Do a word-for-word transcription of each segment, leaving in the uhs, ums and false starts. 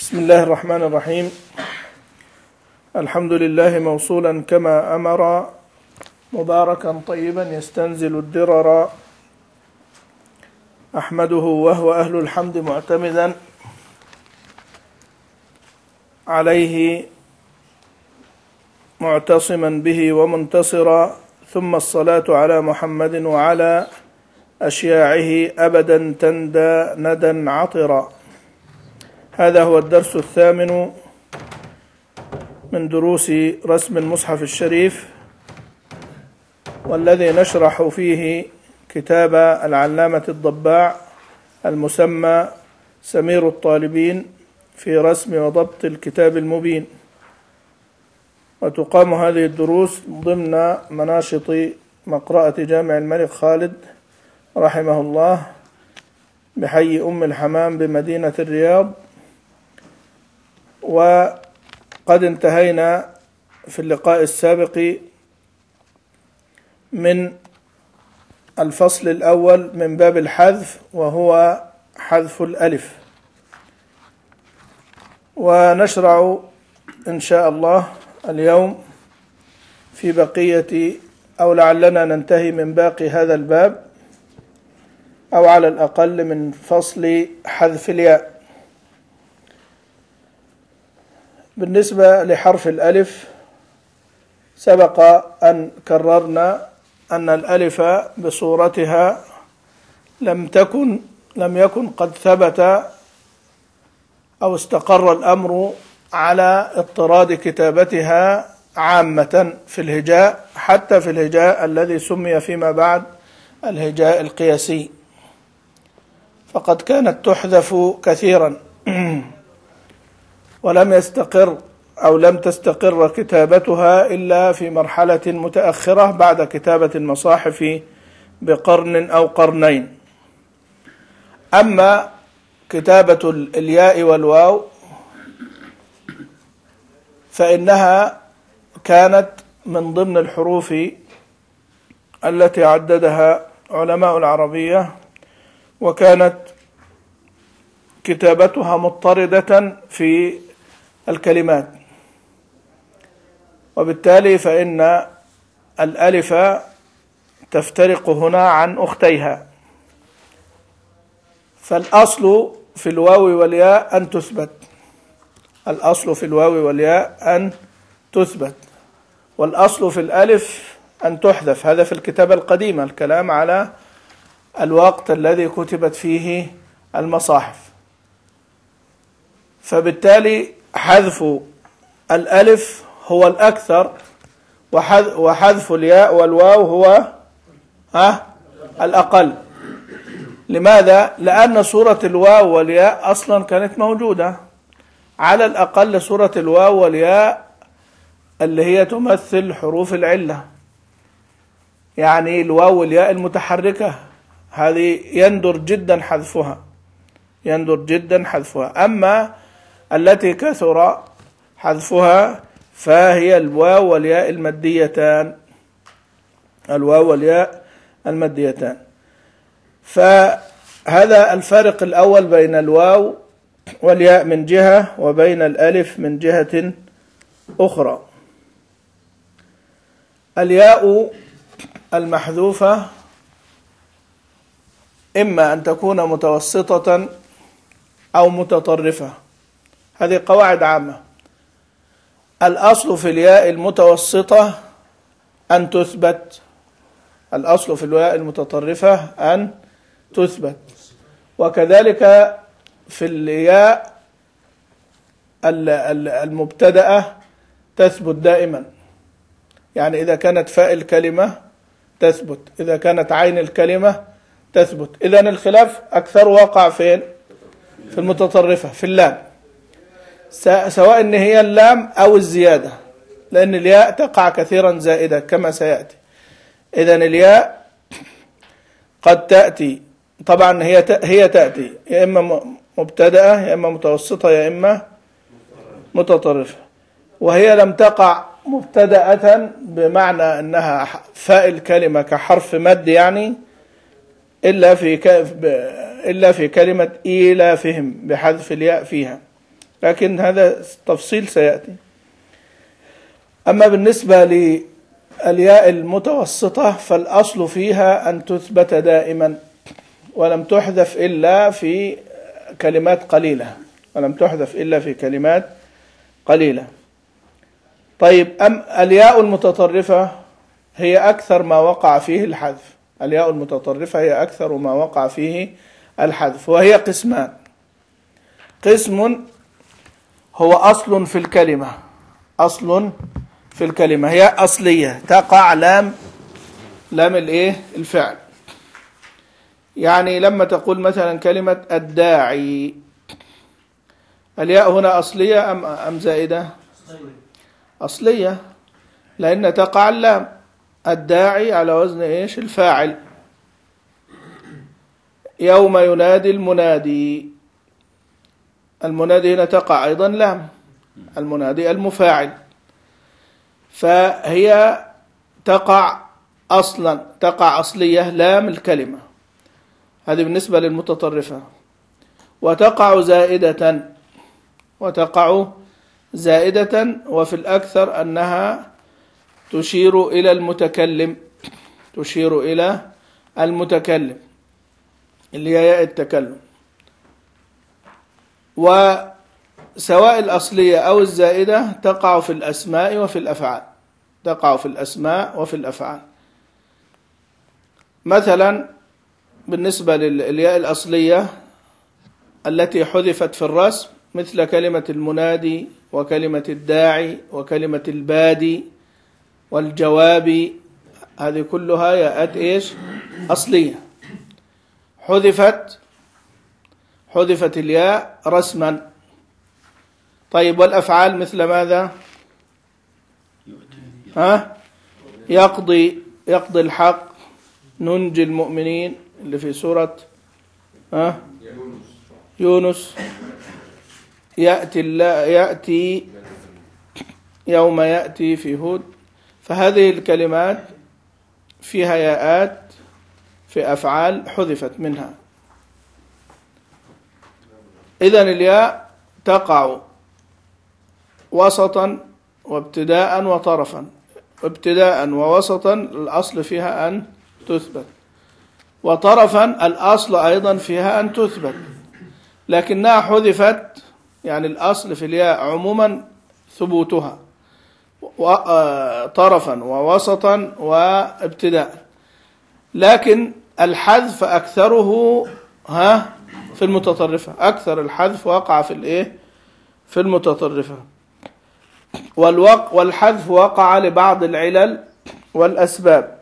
بسم الله الرحمن الرحيم. الحمد لله موصولا كما أمر، مباركا طيبا يستنزل الدرر، أحمده وهو أهل الحمد معتمدا عليه معتصما به ومنتصرا، ثم الصلاة على محمد وعلى أشياعه أبدا تندى ندى عطرا. هذا هو الدرس الثامن من دروس رسم المصحف الشريف، والذي نشرح فيه كتاب العلامة الضباع المسمى سمير الطالبين في رسم وضبط الكتاب المبين. وتقام هذه الدروس ضمن مناشط مقرأة جامع الملك خالد رحمه الله بحي أم الحمام بمدينة الرياض. وقد انتهينا في اللقاء السابق من الفصل الأول من باب الحذف، وهو حذف الألف، ونشرع إن شاء الله اليوم في بقية، أو لعلنا ننتهي من باقي هذا الباب، أو على الأقل من فصل حذف الياء. بالنسبة لحرف الألف، سبق أن كررنا أن الألف بصورتها لم تكن لم يكن قد ثبت أو استقر الأمر على اضطراد كتابتها عامة في الهجاء، حتى في الهجاء الذي سمي فيما بعد الهجاء القياسي، فقد كانت تحذف كثيرا ولم يستقر أو لم تستقر كتابتها إلا في مرحلة متأخرة بعد كتابة المصاحف بقرن أو قرنين. أما كتابة الياء والواو فإنها كانت من ضمن الحروف التي عددها علماء العربية، وكانت كتابتها مضطردة في الكلمات، وبالتالي فإن الألف تفترق هنا عن أختيها. فالأصل في الواو والياء أن تثبت، الأصل في الواو والياء أن تثبت، والأصل في الألف أن تحذف. هذا في الكتابة القديمة، الكلام على الوقت الذي كتبت فيه المصاحف. فبالتالي حذف الألف هو الأكثر، وحذف الياء والواو هو ها الأقل. لماذا؟ لأن صورة الواو والياء أصلا كانت موجودة، على الأقل صورة الواو والياء اللي هي تمثل حروف العلة، يعني الواو والياء المتحركة، هذه يندر جدا حذفها يندر جدا حذفها. أما التي كثر حذفها فهي الواو والياء الماديتان الواو والياء الماديتان. فهذا الفارق الأول بين الواو والياء من جهة، وبين الألف من جهة أخرى. الياء المحذوفة إما أن تكون متوسطة أو متطرفة، هذه قواعد عامة. الأصل في الياء المتوسطة أن تثبت، الأصل في الياء المتطرفة أن تثبت، وكذلك في الياء المبتدأة تثبت دائما. يعني إذا كانت فاء الكلمة تثبت، إذا كانت عين الكلمة تثبت. إذن الخلاف أكثر واقع فين؟ في المتطرفة، في اللام، سواء إن هي اللام أو الزيادة، لأن الياء تقع كثيرا زائدة كما سيأتي. إذن الياء قد تأتي، طبعا هي هي تأتي يا إما مبتدأة يا إما متوسطة يا إما متطرفة، وهي لم تقع مبتدأة بمعنى أنها فاء الكلمة كحرف مد، يعني إلا في إلا في كلمة إيلافهم بحذف الياء فيها، لكن هذا تفصيل سيأتي. أما بالنسبة للياء المتوسطة فالأصل فيها أن تثبت دائما ولم تحذف إلا في كلمات قليلة ولم تحذف إلا في كلمات قليلة. طيب أم الياء المتطرفة هي أكثر ما وقع فيه الحذف. الياء المتطرفة هي أكثر ما وقع فيه الحذف، وهي قسمان. قسم هو أصل في الكلمة، أصل في الكلمة هي أصلية تقع لام لام الإيه الفعل. يعني لما تقول مثلا كلمة الداعي، الياء هنا أصلية أم أم زائدة؟ أصلية، لأن تقع اللام. الداعي على وزن إيش؟ الفاعل. يوم ينادي المنادي، المنادي هنا تقع أيضا لام، المنادي المفاعل، فهي تقع أصلا، تقع أصلية لام الكلمة. هذه بالنسبة للمتطرفة. وتقع زائدة، وتقع زائدة وفي الأكثر أنها تشير إلى المتكلم، تشير إلى المتكلم اللي هي ياء التكلم. وسواء الأصلية أو الزائدة تقع في الأسماء وفي الأفعال، تقع في الأسماء وفي الأفعال. مثلا بالنسبة للياء الأصلية التي حذفت في الرسم مثل كلمة المنادي وكلمة الداعي وكلمة البادي والجوابي، هذه كلها ياءات إيش؟ أصلية، حذفت حذفت الياء رسما. طيب والأفعال مثل ماذا؟ ها؟ يقضي، يقضي الحق، ننجي المؤمنين اللي في سورة ها؟ يونس، يأتي الله، يأتي يوم يأتي في هود. فهذه الكلمات فيها ياءات في أفعال حذفت منها. إذن الياء تقع وسطا وابتداء وطرفا. ابتداء ووسطا الأصل فيها أن تثبت، وطرفا الأصل أيضا فيها أن تثبت، لكنها حذفت. يعني الأصل في الياء عموما ثبوتها طرفا ووسطا وابتداء، لكن الحذف أكثره ها في المتطرفة، أكثر الحذف وقع في الإيه؟ في المتطرفة. والوق والحذف وقع لبعض العلل والأسباب،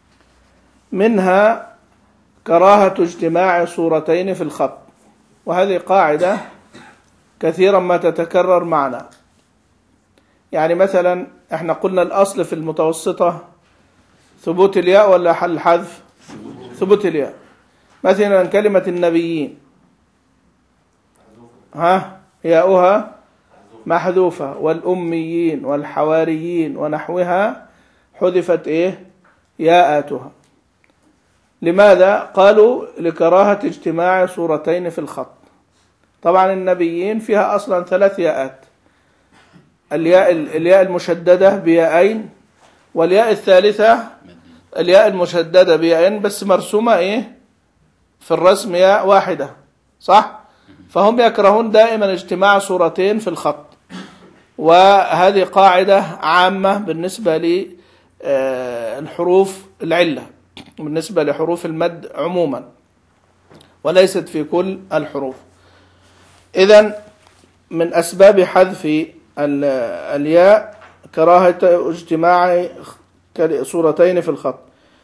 منها كراهة اجتماع صورتين في الخط، وهذه قاعدة كثيرا ما تتكرر معنا. يعني مثلا احنا قلنا الأصل في المتوسطة ثبوت الياء ولا الحذف؟ ثبوت الياء. مثلا كلمة النبيين ها ياؤها محذوفة، والأميين والحواريين ونحوها حذفت إيه؟ ياءاتها. لماذا؟ قالوا لكراهة اجتماع صورتين في الخط. طبعا النبيين فيها أصلا ثلاث ياءات، الياء الياء المشددة بياءين، والياء الثالثة الياء المشددة بياءين بس مرسومة إيه؟ في الرسم ياء واحدة، صح؟ فهم يكرهون دائما اجتماع صورتين في الخط، وهذه قاعدة عامة بالنسبة للحروف العلة، بالنسبة لحروف المد عموما، وليست في كل الحروف. إذن من أسباب حذف الياء كراهة اجتماع صورتين في الخط.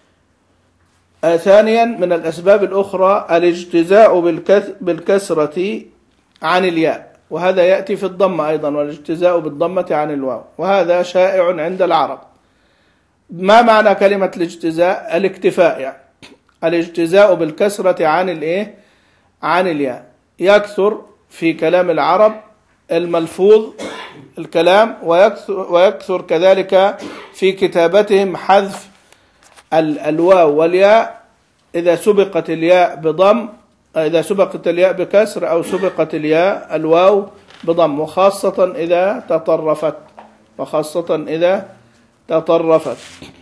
ثانيا من الأسباب الأخرى الاجتزاء بالكسرة عن الياء، وهذا يأتي في الضمة أيضا، والاجتزاء بالضمة عن الواو، وهذا شائع عند العرب. ما معنى كلمة الاجتزاء؟ الاكتفاء، يعني الاجتزاء بالكسرة عن الايه؟ عن الياء. يكثر في كلام العرب الملفوظ الكلام، ويكثر, ويكثر كذلك في كتابتهم حذف الواو والياء إذا سبقت الياء بضم، إذا سبقت الياء بكسر، أو سبقت الياء الواو بضم، وخاصة إذا تطرفت، وخاصة إذا تطرفت.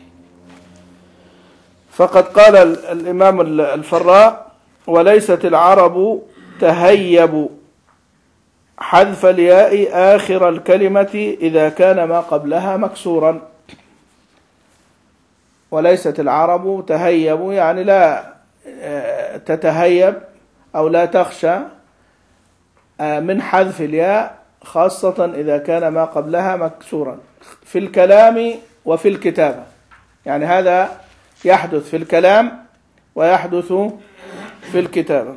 فقد قال الإمام الفراء: وليست العرب تهيب حذف الياء آخر الكلمة إذا كان ما قبلها مكسورا. وليست العرب تهيب يعني لا تتهيب أو لا تخشى من حذف الياء، خاصة إذا كان ما قبلها مكسورا، في الكلام وفي الكتابة. يعني هذا يحدث في الكلام ويحدث في الكتابة.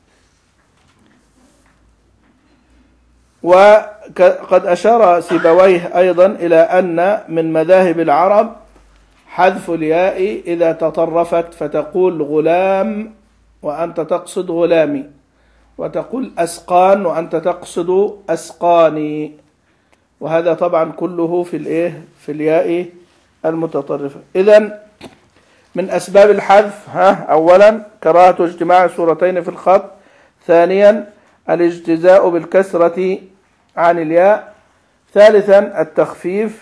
وقد أشار سيبويه أيضا إلى أن من مذاهب العرب حذف الياء إذا تطرفت، فتقول غلام وأنت تقصد غلامي، وتقول أسقان وأنت تقصد أسقاني. وهذا طبعا كله في الإيه في الياء المتطرفة. إذن من أسباب الحذف: ها أولا كراهة اجتماع الصورتين في الخط، ثانيا الاجتزاء بالكسرة عن الياء، ثالثا التخفيف،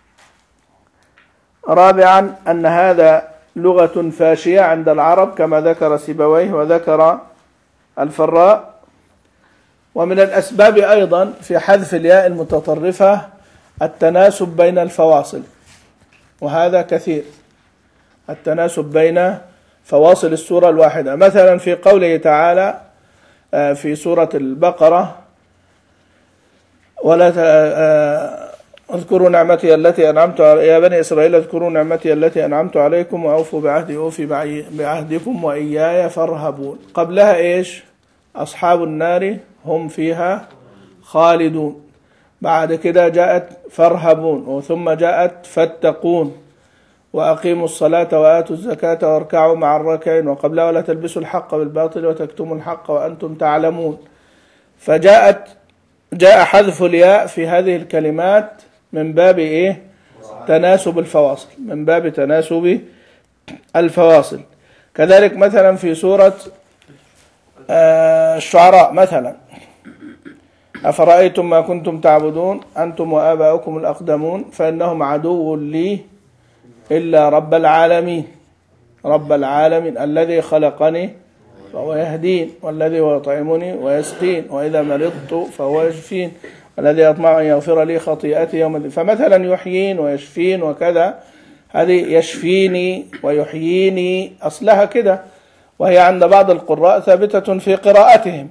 رابعا أن هذا لغة فاشية عند العرب كما ذكر سيبويه وذكر الفراء. ومن الأسباب أيضا في حذف الياء المتطرفة التناسب بين الفواصل، وهذا كثير، التناسب بين فواصل السورة الواحدة. مثلا في قوله تعالى في سورة البقرة: ولا اذكروا نعمتي التي أنعمت يا بني إسرائيل اذكروا نعمتي التي أنعمت عليكم وأوفوا بعهدي أوفي بعهدكم وإياي فارهبون. قبلها إيش؟ أصحاب النار هم فيها خالدون. بعد كده جاءت فارهبون، وثم جاءت فاتقون، وأقيموا الصلاة وآتوا الزكاة واركعوا مع الراكعين، وقبلها ولا تلبسوا الحق بالباطل وتكتموا الحق وأنتم تعلمون. فجاءت جاء حذف الياء في هذه الكلمات من باب إيه؟ تناسب الفواصل، من باب تناسب الفواصل. كذلك مثلا في سورة الشعراء مثلا: أفرأيتم ما كنتم تعبدون أنتم وآباؤكم الأقدمون فإنهم عدو لي إلا رب العالمين، رب العالمين الذي خلقني فهو يهدين، والذي هو يطعمني ويسقين، وإذا مرضت فهو يشفين، والذي يطمع أن يغفر لي خطيئتي يوم الدين. فمثلا يحيين ويشفين وكذا، هذه يشفيني ويحييني أصلها كده، وهي عند بعض القراء ثابتة في قراءتهم،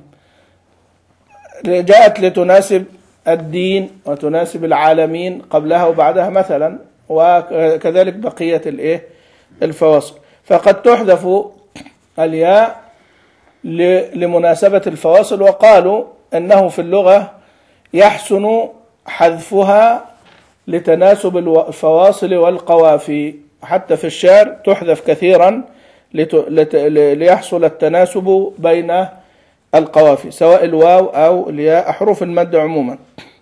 جاءت لتناسب الدين وتناسب العالمين قبلها وبعدها مثلا، وكذلك بقية الايه الفواصل. فقد تحذف الياء لمناسبة الفواصل، وقالوا أنه في اللغة يحسن حذفها لتناسب الفواصل والقوافي، حتى في الشعر تحذف كثيرا ليحصل التناسب بين القوافي سواء الواو أو الياء، حروف المد عموما.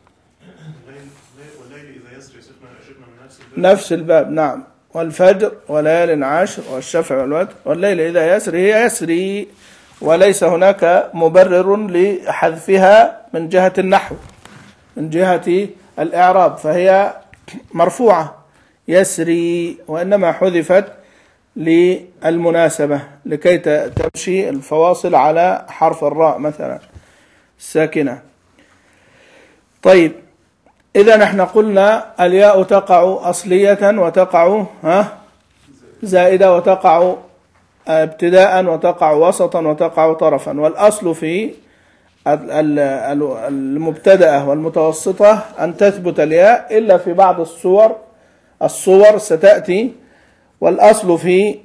نفس الباب، نعم. والفجر وليال عشر والشفع والوتر والليل إذا يسري، هي يسري، وليس هناك مبرر لحذفها من جهة النحو، من جهة الإعراب، فهي مرفوعة يسري، وإنما حذفت للمناسبة لكي تمشي الفواصل على حرف الراء مثلا الساكنة. طيب، إذا نحن قلنا الياء تقع أصلية وتقع ها زائدة وتقع ابتداء وتقع وسطا وتقع طرفا. والأصل في المبتدأة والمتوسطة أن تثبت الياء إلا في بعض الصور الصور ستأتي. والأصل في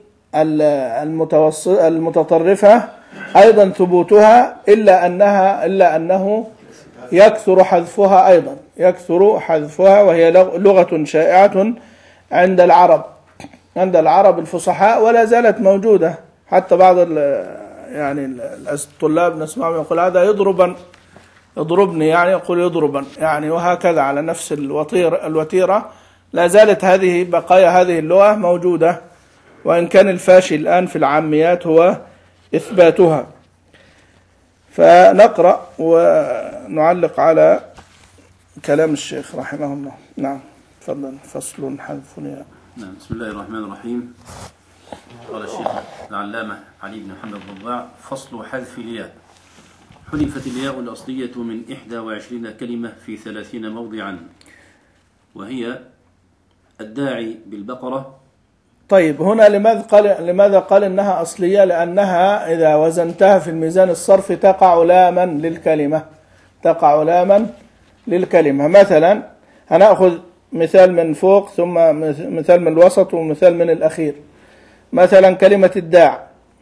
المتطرفة أيضا ثبوتها، إلا أنها إلا أنه يكثر حذفها أيضا، يكثر حذفها، وهي لغة شائعة عند العرب عند العرب الفصحاء، ولا زالت موجودة. حتى بعض يعني الطلاب نسمعهم يقول هذا يضربا يضربني، يعني يقول يضربا يعني، وهكذا على نفس الوتيرة الوتيرة. لا زالت هذه بقايا هذه اللغة موجودة، وإن كان الفاشي الآن في العاميات هو إثباتها. فنقرأ ونعلق على كلام الشيخ رحمه الله. نعم تفضل. فصل حذف الياء. نعم. بسم الله الرحمن الرحيم. قال الشيخ العلامة علي بن محمد الضباع: فصل حذف الياء. حذفت الياء الأصلية من إحدى وعشرين كلمة في ثلاثين موضعا، وهي الداعي بالبقرة. طيب هنا لماذا قال لماذا قال إنها أصلية؟ لأنها إذا وزنتها في الميزان الصرفي تقع لاما للكلمة، تقع لاما للكلمة. مثلا هنأخذ مثال من فوق ثم مثال من الوسط ومثال من الأخير. مثلا كلمة الداع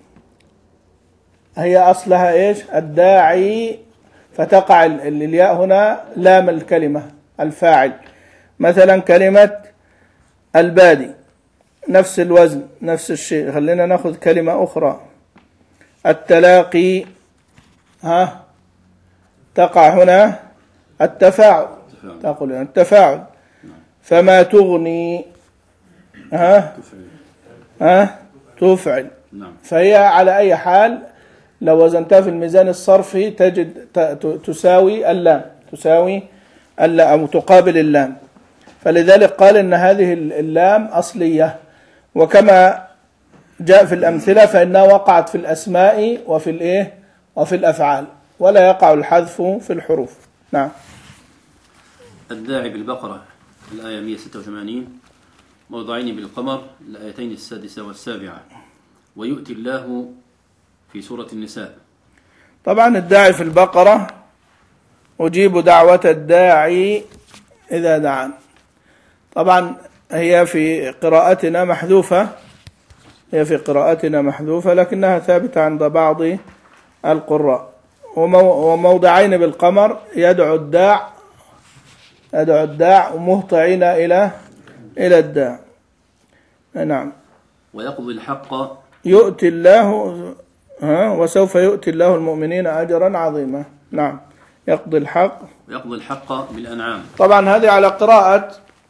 هي أصلها إيش؟ الداعي، فتقع الياء هنا لام الكلمة الفاعل. مثلا كلمة البادي نفس الوزن نفس الشيء. خلينا نأخذ كلمة أخرى. التلاقي ها تقع هنا التفاعل، تقول التفاعل. فما تغني ها ها تفعل. فهي على أي حال لو وزنتها في الميزان الصرفي تجد تساوي اللام، تساوي اللام أو تقابل اللام. فلذلك قال إن هذه اللام أصلية. وكما جاء في الأمثلة فإنها وقعت في الأسماء وفي الإيه وفي الأفعال، ولا يقع الحذف في الحروف. نعم. الداعي بالبقرة الآية مئة وستة وثمانين، موضعين بالقمر الآيتين السادسة والسابعة، ويؤتي الله في سورة النساء. طبعا الداعي في البقرة: أجيب دعوة الداعي إذا دعان. طبعا هي في قراءتنا محذوفة، هي في قراءتنا محذوفة لكنها ثابتة عند بعض القراء. وموضعين بالقمر: يدعو الداع، يدعو الداع ومهطعين إلى إلى الداع. نعم. ويقضي الحق، يؤتي الله ها وسوف يؤتي الله المؤمنين أجرا عظيما. نعم. يقضي الحق، ويقضي الحق بالأنعام. طبعا هذه على قراءة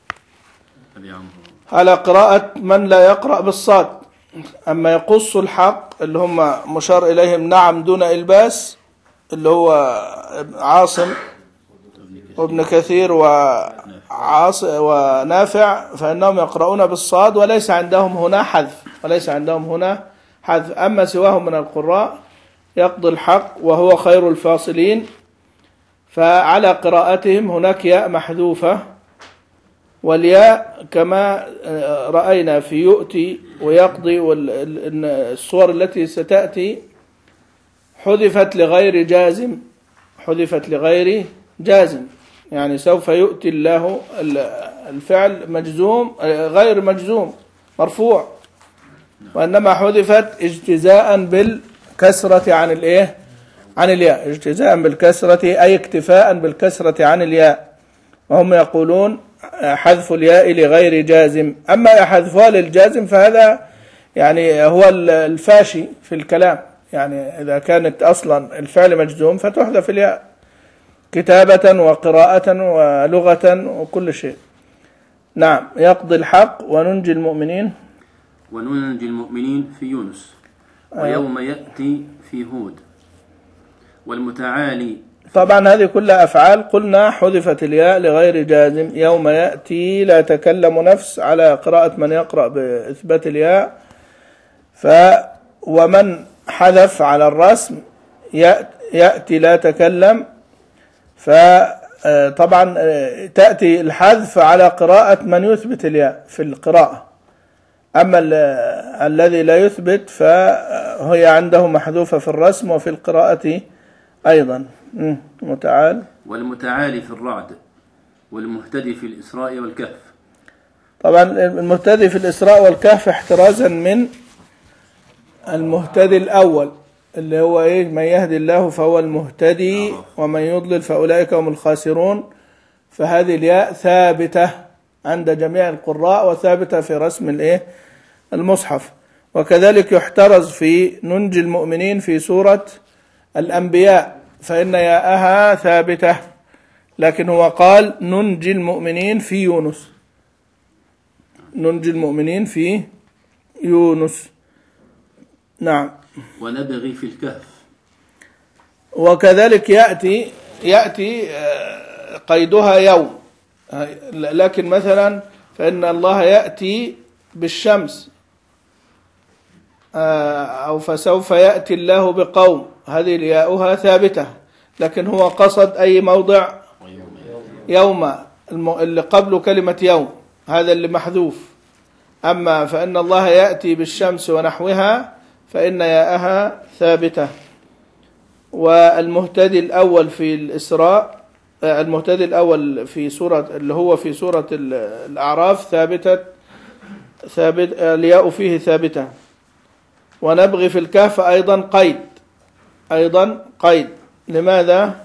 على قراءة من لا يقرأ بالصاد. أما يقص الحق اللي هم مشار إليهم نعم دون إلباس، اللي هو عاصم وابن كثير وعاص ونافع، فإنهم يقرؤون بالصاد وليس عندهم هنا حذف، وليس عندهم هنا حذف. أما سواهم من القراء يقضي الحق وهو خير الفاصلين، فعلى قراءتهم هناك ياء محذوفة. والياء كما رأينا في يؤتي ويقضي والصور التي ستأتي حذفت لغير جازم، حذفت لغير جازم. يعني سوف يؤتي الله الفعل مجزوم غير مجزوم مرفوع، وإنما حذفت اجتزاء بالكسرة عن الإيه عن الياء، اجتزاء بالكسرة أي اكتفاء بالكسرة عن الياء. وهم يقولون حذف الياء لغير جازم. أما حذفها للجازم فهذا يعني هو الفاشي في الكلام. يعني إذا كانت أصلا الفعل مجزوم فتحذف الياء كتابة وقراءة ولغة وكل شيء. نعم. يقضي الحق وننجي المؤمنين، وننجي المؤمنين في يونس، ويوم يأتي في هود، والمتعالي. طبعا هذه كلها أفعال قلنا حذفت الياء لغير جازم. يوم يأتي لا تكلم نفس على قراءة من يقرأ بإثبات الياء. ف ومن حذف على الرسم يأتي لا تكلم، فطبعا تأتي الحذف على قراءة من يثبت الياء في القراءة. أما الذي لا يثبت فهي عنده محذوفة في الرسم وفي القراءة أيضا. متعال. والمتعالي في الرعد، والمهتدي في الإسراء والكهف. طبعا المهتدي في الإسراء والكهف احترازا من المهتدي الأول اللي هو إيه؟ من يهدي الله فهو المهتدي ومن يضلل فأولئك هم الخاسرون. فهذه الياء ثابتة عند جميع القراء وثابتة في رسم الإيه المصحف. وكذلك يحترز في ننجي المؤمنين في سورة الأنبياء، فإن ياءها ثابتة، لكن هو قال ننجي المؤمنين في يونس، ننجي المؤمنين في يونس. نعم. ونبغي في الكهف. وكذلك يأتي يأتي قيدها يوم، لكن مثلا فإن الله يأتي بالشمس، أو فسوف يأتي الله بقوم، هذه الياؤها ثابتة، لكن هو قصد أي موضع؟ يوم، اللي قبل كلمة يوم، هذا اللي محذوف. أما فإن الله يأتي بالشمس ونحوها فإن ياءها ثابتة. والمهتدي الأول في الإسراء، المهتدي الأول في سورة اللي هو في سورة الأعراف ثابتة، ثابت الياء فيه ثابتة. ونبغي في الكهف أيضا قيد، أيضا قيد. لماذا؟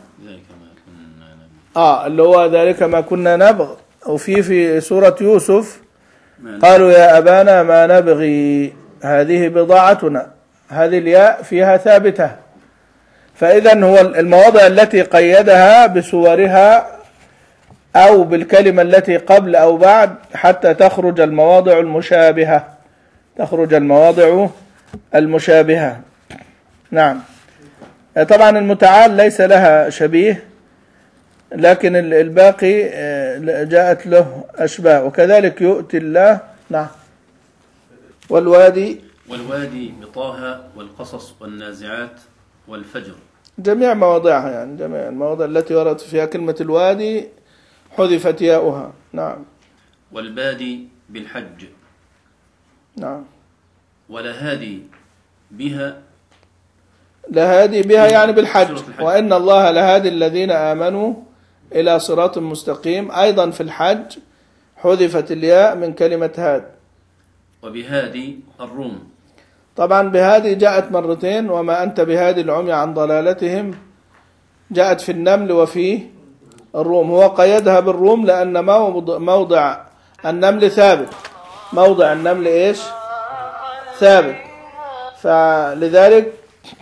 آه اللي هو ذلك ما كنا نبغي. وفي في سورة يوسف قالوا يا أبانا ما نبغي هذه بضاعتنا، هذه الياء فيها ثابتة. فإذا هو المواضع التي قيدها بصورها أو بالكلمة التي قبل أو بعد حتى تخرج المواضع المشابهة، تخرج المواضع المشابهة. نعم. طبعا المتعال ليس لها شبيه، لكن الباقي جاءت له أشباه. وكذلك يؤتي الله. نعم. والوادي والوادي بطه والقصص والنازعات والفجر، جميع مواضعها، يعني جميع المواضع التي وردت فيها كلمة الوادي حذفت ياؤها. نعم. والبادي بالحج. نعم. ولهادي بها، لهادي بها يعني بالحج. وإن الله لهادي الذين آمنوا إلى صراط مستقيم، أيضا في الحج حذفت الياء من كلمة هاد. وبهادي الروم. طبعا بهادي جاءت مرتين، وما أنت بهادي العمي عن ضلالتهم، جاءت في النمل وفي الروم. هو قيدها بالروم لأن موضع النمل ثابت، موضع النمل إيش؟ ثابت. فلذلك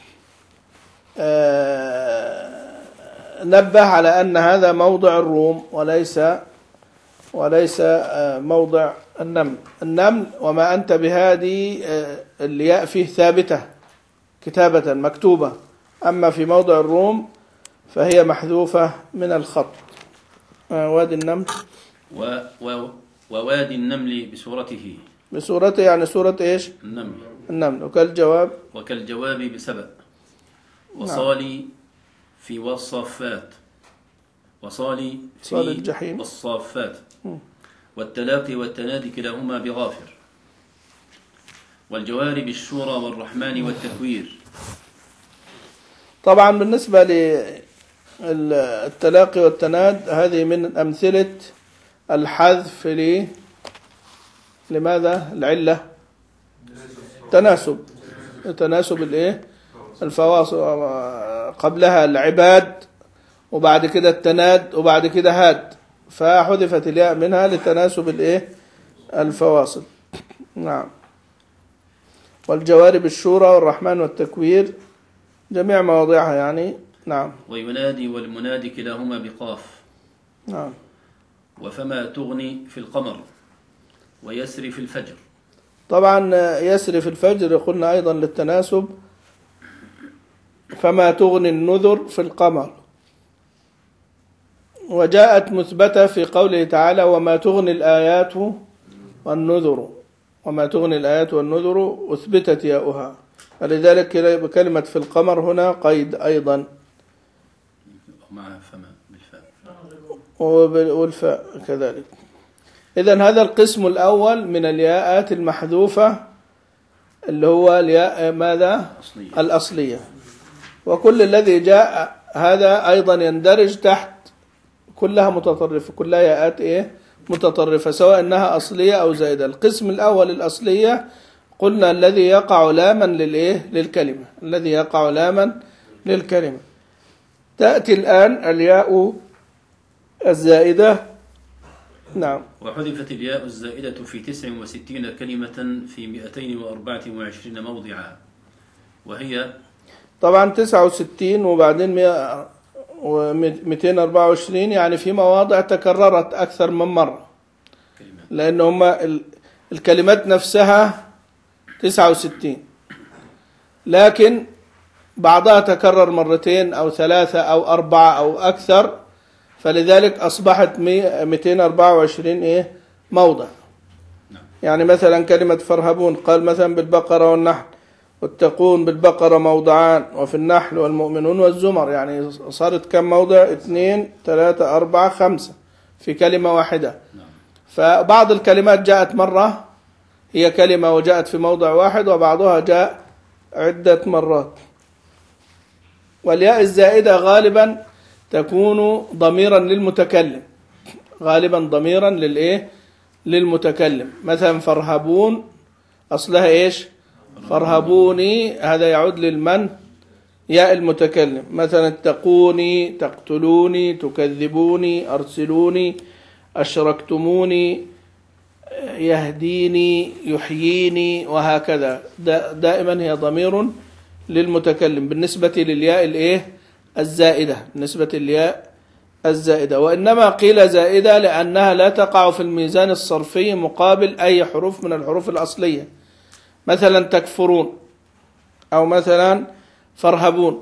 نبه على أن هذا موضع الروم وليس وليس موضع النمل. النمل وما أنت بهادي الياء فيه ثابتة كتابة مكتوبة، أما في موضع الروم فهي محذوفة من الخط. وادي النمل و و ووادي النمل بسورته، بسورته يعني سورة إيش؟ النمل. النمل. وكالجواب وكالجواب بسبأ. وصالي في والصافات، وصالي في الجحيم والصافات. والتلاقي والتنادي كلاهما بغافر. والجوار بالشورى والرحمن والتكوير. طبعا بالنسبة للتلاقي والتناد هذه من أمثلة الحذف ل لماذا؟ العلة تناسب، تناسب الايه؟ الفواصل. قبلها العباد وبعد كده التناد وبعد كده هاد، فحذفت الياء منها لتناسب الايه؟ الفواصل. نعم. والجوار بالشورى والرحمن والتكوير جميع مواضعها يعني. نعم. وينادي والمنادي كلاهما بقاف. نعم. وفما تغني في القمر ويسري في الفجر. طبعا يسري في الفجر قلنا أيضا للتناسب. فما تغني النذر في القمر. وجاءت مثبتة في قوله تعالى وما تغني الآيات والنذر، وما تغني الآيات والنذر أثبتت ياؤها، فلذلك بكلمة في القمر هنا قيد أيضا مع فما بالفاء والفاء كذلك. إذن هذا القسم الأول من الياءات المحذوفة اللي هو الياء ماذا؟ أصلية. الأصلية. وكل الذي جاء هذا أيضا يندرج تحت كلها متطرفة، كلها ياءات إيه؟ متطرفة، سواء أنها أصلية أو زائدة. القسم الأول الأصلية قلنا الذي يقع لاما للإيه؟ للكلمة، الذي يقع لاما للكلمة. تأتي الآن الياء الزائدة. نعم. وحذفت الياء الزائدة في تسع وستين كلمة في مئتين وأربعة وعشرين موضعا، وهي طبعا تسعة وستين وبعدين مئتين وأربعة وعشرين، يعني في مواضع تكررت أكثر من مرة، لأن هما الكلمات نفسها تسعة وستين، لكن بعضها تكرر مرتين أو ثلاثة أو أربعة أو أكثر، فلذلك أصبحت مئتين وأربعة وعشرين إيه موضع. يعني مثلا كلمة فارهبون قال مثلا بالبقرة والنحل، واتقون بالبقرة موضعان، وفي النحل والمؤمنون والزمر، يعني صارت كم موضع؟ اثنين ثلاثة أربعة خمسة في كلمة واحدة. فبعض الكلمات جاءت مرة هي كلمة وجاءت في موضع واحد، وبعضها جاء عدة مرات. والياء الزائدة غالبا تكون ضميرا للمتكلم، غالبا ضميرا للإيه؟ للمتكلم. مثلا فارهبون أصلها إيش؟ فارهبوني، هذا يعود للمن؟ ياء المتكلم. مثلا اتقوني، تقتلوني، تكذبوني، أرسلوني، أشركتموني، يهديني، يحييني، وهكذا. دائما هي ضمير للمتكلم بالنسبة للياء الإيه؟ الزائدة، بالنسبة للياء الزائدة. وإنما قيل زائدة لأنها لا تقع في الميزان الصرفي مقابل أي حروف من الحروف الأصلية، مثلا تكفرون، أو مثلا فارهبون.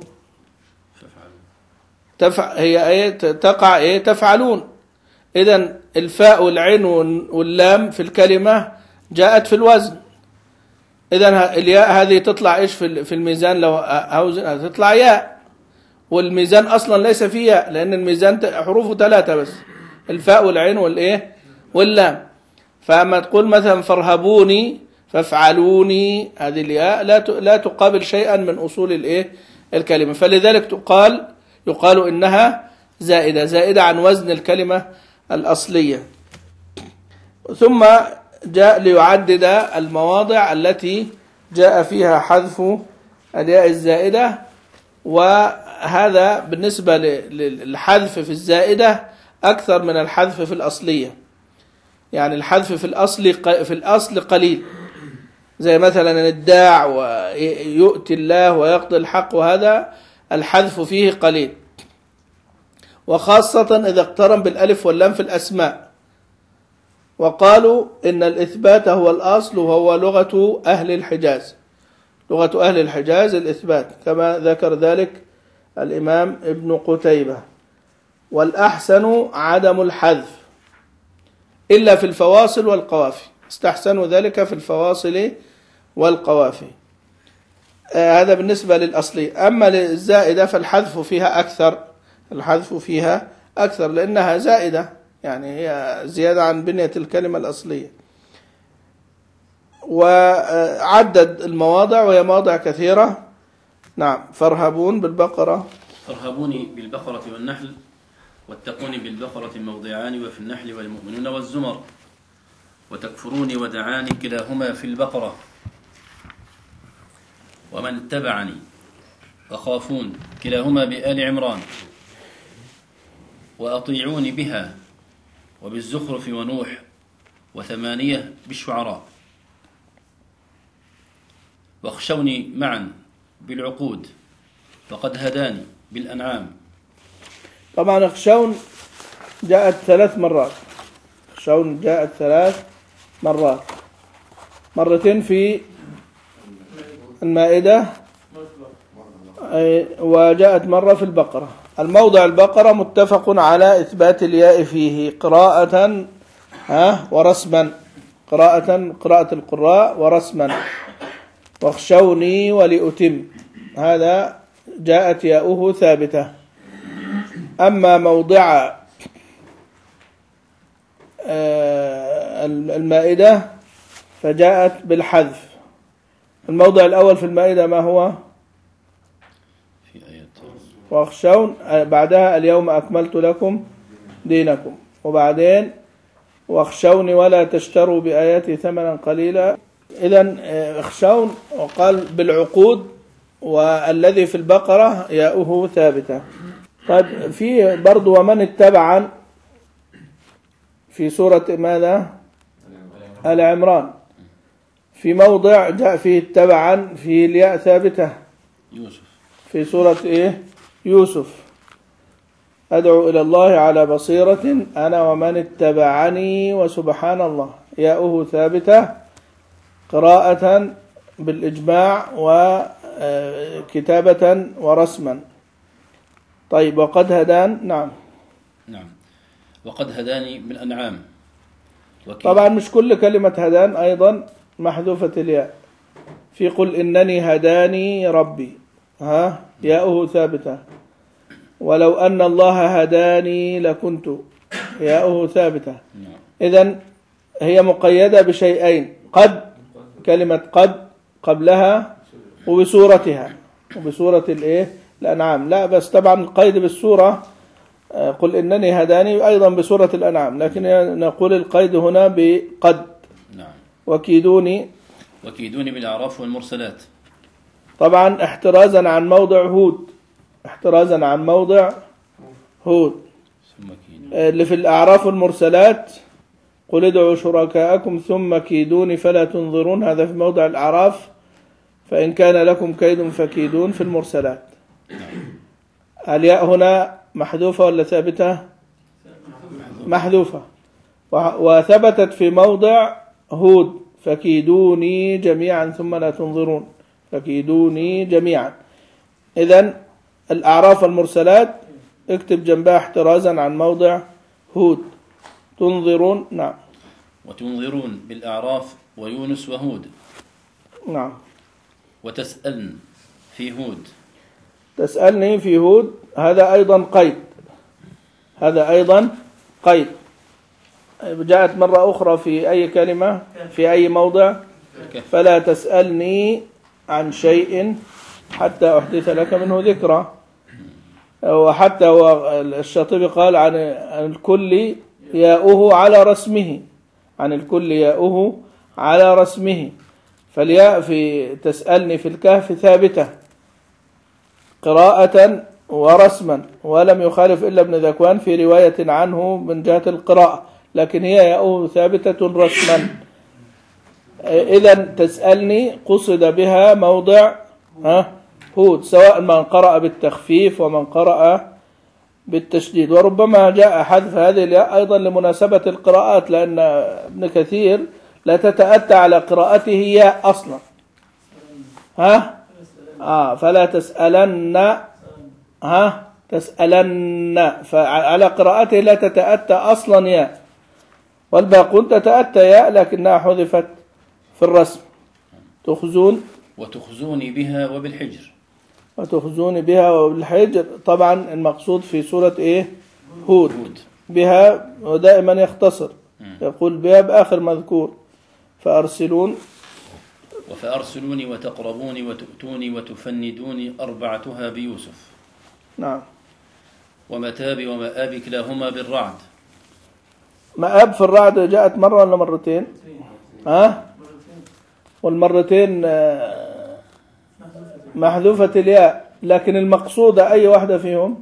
تفع... هي ايه تقع ايه؟ تفعلون. إذن الفاء والعين واللام في الكلمة جاءت في الوزن. إذن الياء هذه تطلع إيش في الميزان؟ لو أوزن تطلع ياء، والميزان أصلا ليس فيه ياء، لأن الميزان حروفه ثلاثة بس، الفاء والعين والإيه واللام. فأما تقول مثلا فارهبوني، فافعلوني، هذه الياء لا لا تقابل شيئا من أصول الإيه الكلمة، فلذلك تقال يقال إنها زائدة، زائدة عن وزن الكلمة الأصلية. ثم جاء ليعدد المواضع التي جاء فيها حذف الياء الزائدة، وهذا بالنسبة للحذف في الزائدة أكثر من الحذف في الأصلية. يعني الحذف في الأصل في الأصل قليل، زي مثلا الداع ويؤتي الله ويقضي الحق، وهذا الحذف فيه قليل، وخاصة إذا اقترن بالألف واللام في الأسماء. وقالوا إن الإثبات هو الأصل، وهو لغة أهل الحجاز، لغة أهل الحجاز الإثبات، كما ذكر ذلك الإمام ابن قتيبة. والأحسن عدم الحذف إلا في الفواصل والقوافي، استحسنوا ذلك في الفواصل والقوافي. آه هذا بالنسبة للأصلي. أما للزائدة فالحذف فيها أكثر، الحذف فيها أكثر لأنها زائدة، يعني هي زيادة عن بنية الكلمة الأصلية. وعدد المواضع وهي مواضع كثيرة. نعم. فارهبون بالبقرة، فارهبوني بالبقرة والنحل، واتقوني بالبقرة موضعان، وفي النحل والمؤمنون والزمر، وتكفروني ودعاني كلاهما في البقرة، ومن اتبعني وخافون كلاهما بآل عمران، وأطيعوني بها وبالزخرف ونوح، وثمانية بالشعراء، واخشوني معا بالعقود، وقد هداني بالأنعام. طبعا اخشون جاءت ثلاث مرات، اخشون جاءت ثلاث مرات، مرتين في المائدة وجاءت مرة في البقرة. الموضع البقرة متفق على إثبات الياء فيه قراءة ها ورسما، قراءة قراءة القراء ورسما. واخشوني ولأتم، هذا جاءت ياؤه ثابتة. أما موضع المائدة فجاءت بالحذف. الموضع الأول في المائدة ما هو؟ في آية واخشون، بعدها اليوم أكملت لكم دينكم، وبعدين واخشوني ولا تشتروا بآياتي ثمنا قليلا. إذن اخشون وقال بالعقود، والذي في البقرة ياؤه ثابتة. طيب في برضو ومن اتبعا في سورة ماذا؟ آل عمران، في موضع جاء فيه اتبعا في الياء ثابتة، يوسف، في سورة إيه؟ يوسف، أدعو إلى الله على بصيرة أنا ومن اتبعني وسبحان الله، ياؤه ثابتة قراءة بالإجماع كتابة ورسما. طيب وقد هدان. نعم نعم وقد هداني بالأنعام. طبعا مش كل كلمة هدان أيضا محذوفة الياء. في قل إنني هداني ربي ها ياؤه ثابتة. ولو أن الله هداني لكنت ياؤه ثابتة. إذن هي مقيدة بشيئين، قد كلمة قد قبلها وبسورتها وبسورة الإيه الأنعام. لا بس طبعا القيد بالسورة قل إنني هداني أيضا بسورة الأنعام، لكن نقول القيد هنا بقد. نعم. وكيدوني وكيدوني بالأعراف والمرسلات طبعا احترازا عن موضع هود، احترازا عن موضع هود اللي في الأعراف والمرسلات قل ادعوا شركاءكم ثم كيدوني فلا تنظرون، هذا في موضع الأعراف. فإن كان لكم كيد فكيدون في المرسلات. الياء هنا محذوفة ولا ثابتة؟ محذوفة. وثبتت في موضع هود فكيدوني جميعا ثم لا تنظرون، فكيدوني جميعا. إذن الأعراف والمرسلات اكتب جنبها احترازا عن موضع هود. تنظرون. نعم. وتنظرون بالأعراف ويونس وهود. نعم. وتسألن في هود. تسألني في هود هذا أيضا قيد، هذا أيضا قيد. جاءت مرة أخرى في أي كلمة في أي موضع فلا تسألني عن شيء حتى أحدث لك منه ذكرى. وحتى الشاطبي قال عن الكل ياؤه على رسمه، عن الكل ياؤه على رسمه. فالياء في تسألني في الكهف ثابتة قراءة ورسما، ولم يخالف إلا ابن ذكوان في رواية عنه من جهة القراءة، لكن هي ياؤه ثابتة رسما. إذن تسألني قصد بها موضع ها هود، سواء من قرأ بالتخفيف ومن قرأ بالتشديد. وربما جاء حذف هذه الياء أيضا لمناسبة القراءات، لأن ابن كثير لا تتأتى على قراءته ياء أصلا. ها آه فلا تسألن ها تسألن، فعلى قراءته لا تتأتى أصلا ياء، والباقون تتأتى ياء لكنها حذفت في الرسم. تخزون وتخزوني بها وبالحجر. وتخزوني بها وبالحجر طبعا المقصود في سورة إيه هود. هود. بها ودائما يختصر يقول بها بآخر مذكور. فأرسلون وفأرسلوني وتقربوني وتؤتوني وتفندوني أربعتها بيوسف. نعم. ومتاب ومآب كلاهما بالرعد. مآب في الرعد جاءت مرة ولا مرتين؟ ها؟ والمرتين محذوفة الياء، لكن المقصودة أي واحدة فيهم؟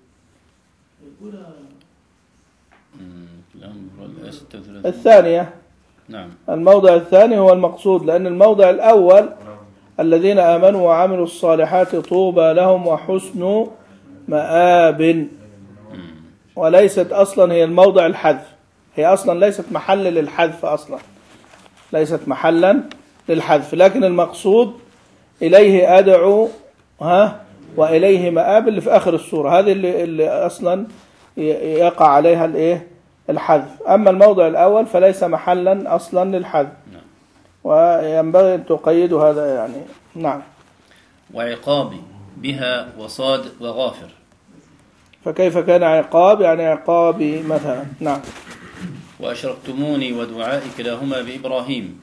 الثانية. نعم. الموضع الثاني هو المقصود، لأن الموضع الأول الذين آمنوا وعملوا الصالحات طوبى لهم وحسن مآب، وليست أصلا هي الموضع الحذف، هي أصلا ليست محل للحذف أصلا، ليست محلا للحذف، لكن المقصود إليه أدعو ها وإليه مآب اللي في آخر السورة، هذه اللي, اللي أصلا يقع عليها الإيه الحذف. أما الموضع الأول فليس محلا أصلا للحذف، وينبغي أن تقيدوا هذا يعني. نعم. وعقابي بها وصاد وغافر. فكيف كان عقاب؟ يعني عقابي مثلا. نعم. وأشركتموني ودعائي كلاهما بإبراهيم.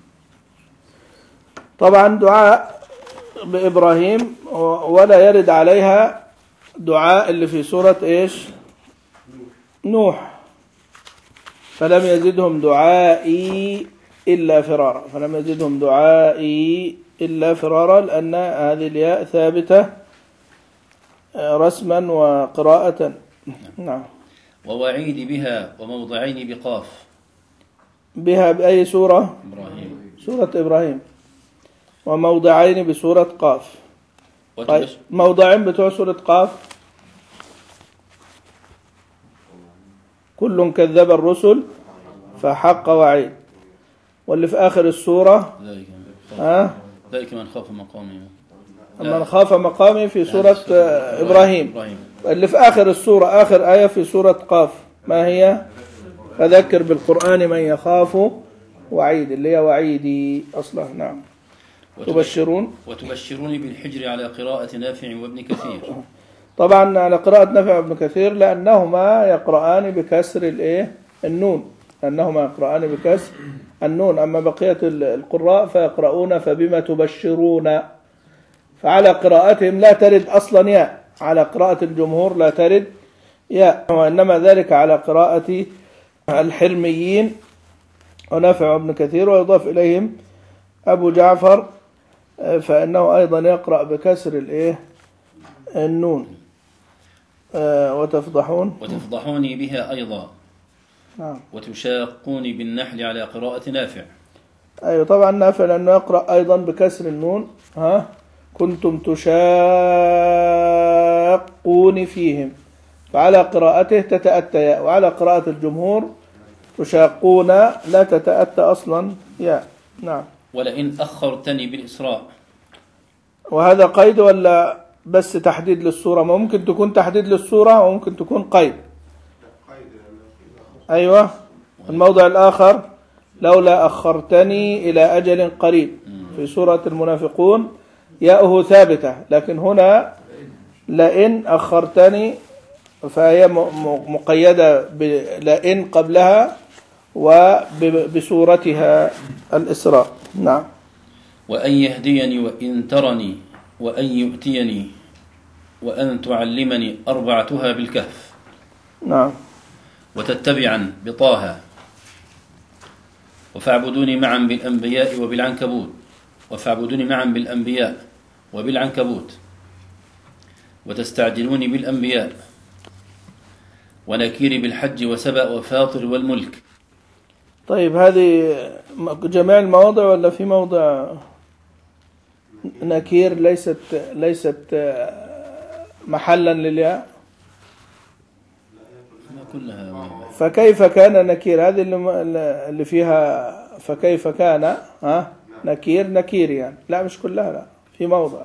طبعا دعاء بإبراهيم ولا يرد عليها دعاء اللي في سورة إيش نوح، فلم يزدهم دعائي إلا فرارا، فلم يزدهم دعائي إلا فرارا، لأن هذه الياء ثابتة رسما وقراءة. نعم. ووعيد بها وموضعين بقاف. بها بأي سورة؟ إبراهيم. سورة إبراهيم. وموضعين بسورة قاف. طيب وتبش... موضعين بتوع سورة قاف كل كذب الرسل فحق وعيد، واللي في آخر السورة ذلك ها ذلك من خاف مقامي. من خاف مقامي في سورة إبراهيم. اللي في آخر السورة آخر آية في سورة قاف ما هي؟ فذكر بالقرآن من يخاف وعيد، اللي هي وعيدي أصلا. نعم. تبشرون وتبشرون بالحجر على قراءة نافع وابن كثير. طبعا على قراءة نافع وابن كثير لأنهما يقرآن بكسر الإيه النون، لأنهما يقرآن بكسر النون. أما بقية القراء فيقرؤون فبما تبشرون، فعلى قراءتهم لا ترد أصلا ياء، على قراءة الجمهور لا ترد ياء، وإنما ذلك على قراءة الحرميين ونافع وابن كثير، ويضاف إليهم أبو جعفر فإنه أيضا يقرأ بكسر الإيه النون. وتفضحون وتفضحوني بها أيضا. نعم. وتشاقوني بالنحل على قراءة نافع. أيوة طبعا نافع لأنه يقرأ أيضا بكسر النون. ها كنتم تشاقون فيهم، فعلى قراءته تتأتى ياء، وعلى قراءة الجمهور تشاقون لا تتأتى أصلا ياء. نعم. ولئن أخرتني بالإسراء. وهذا قيد ولا بس تحديد للصورة؟ ممكن تكون تحديد للصورة وممكن تكون قيد. أيوة. الموضع الآخر لولا أخرتني إلى أجل قريب في سورة المنافقون ياؤه ثابتة، لكن هنا لئن أخرتني فهي مقيدة بلئن قبلها وبصورتها الإسراء. نعم. وأن يهديني وإن ترني وأن يؤتيني وأن تعلمني أربعتها بالكهف. نعم. وتتبعا بطه وفاعبدوني معا بالأنبياء وبالعنكبوت وفاعبدوني معا بالأنبياء وبالعنكبوت وتستعجلوني بالأنبياء ونكير بالحج وسبأ وفاطر والملك. طيب هذه جميع المواضع ولا في موضع نكير ليست ليست محلا للياء؟ كلها. فكيف كان نكير؟ هذه اللي فيها فكيف كان ها نكير نكير يعني لا مش كلها، لا في موضع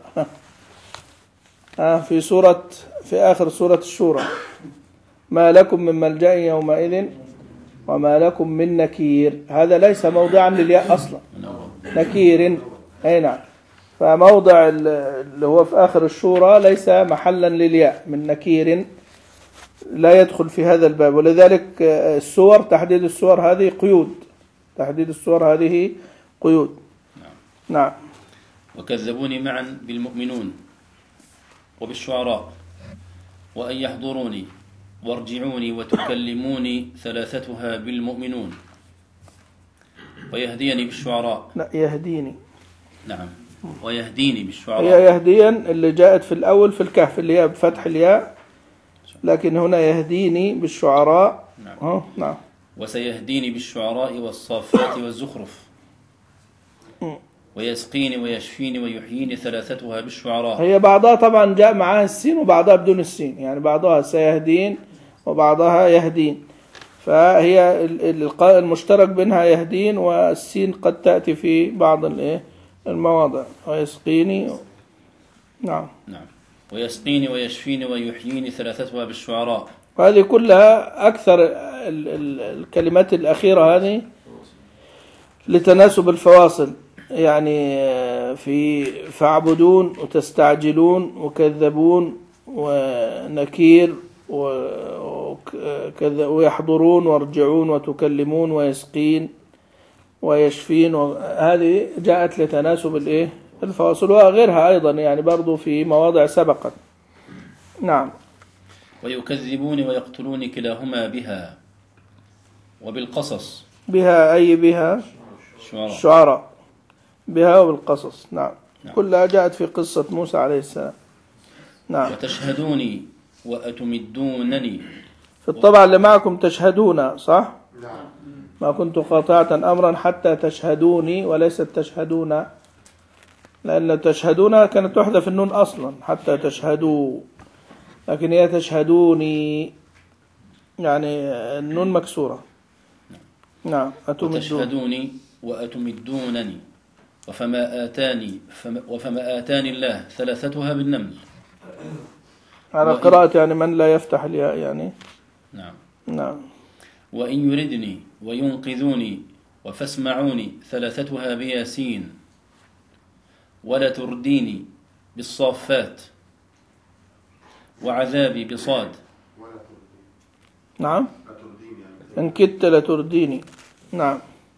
ها في سورة في آخر سورة الشورى ما لكم من ملجأ يومئذ وما لكم من نكير، هذا ليس موضعا للياء أصلا. نكير أي نعم. فموضع اللي هو في آخر الشورى ليس محلا للياء من نكير، لا يدخل في هذا الباب. ولذلك السور تحديد السور هذه قيود، تحديد السور هذه قيود. نعم. وكذبوني معا بالمؤمنون وبالشعراء وأن يحضروني وارجعوني وتكلموني ثلاثتها بالمؤمنون ويهديني بالشعراء. لا يهديني. نعم. ويهديني بالشعراء. هي يهديا اللي جاءت في الأول في الكهف اللي هي بفتح الياء، لكن هنا يهديني بالشعراء. نعم. نعم. وسيهديني بالشعراء والصافات والزخرف ويسقيني ويشفيني ويحييني ثلاثتها بالشعراء. هي بعضها طبعا جاء معها السين وبعضها بدون السين، يعني بعضها سيهدين وبعضها يهدين، فهي المشترك بينها يهدين والسين قد تأتي في بعض المواضع. ويسقيني. نعم. نعم. ويسقيني ويشفيني ويحييني ثلاثتها بالشعراء. وهذه كلها أكثر الكلمات الأخيرة هذه لتناسب الفواصل، يعني في فاعبدون وتستعجلون وكذبون ونكير ويحضرون وارجعون وتكلمون ويسقين ويشفين، هذه جاءت لتناسب الايه الفواصل، وغيرها أيضا يعني برضو في مواضع سبقت. نعم. ويكذبون ويقتلون كلاهما بها وبالقصص. بها أي بها الشعراء. الشعراء بها وبالقصص. نعم. نعم. كلها جاءت في قصة موسى عليه السلام. نعم. وتشهدوني وأتمدونني. في الطبع اللي معكم تشهدون صح؟ نعم. ما كنت قاطعة أمرا حتى تشهدوني وليست تشهدون، لأن تشهدون كانت تحذف النون أصلا حتى تشهدوا، لكن هي تشهدوني يعني النون مكسورة. نعم. وتشهدوني وأتمدونني وفما آتاني فما وفما آتاني الله ثلاثتها بالنمل. على قراءة يعني من لا يفتح الياء يعني. نعم. نعم. وإن يردني وينقذوني وفاسمعوني ثلاثتها بياسين. ولا ترديني بالصافات. وعذابي بصاد. نعم. إن كدت لترديني. نعم.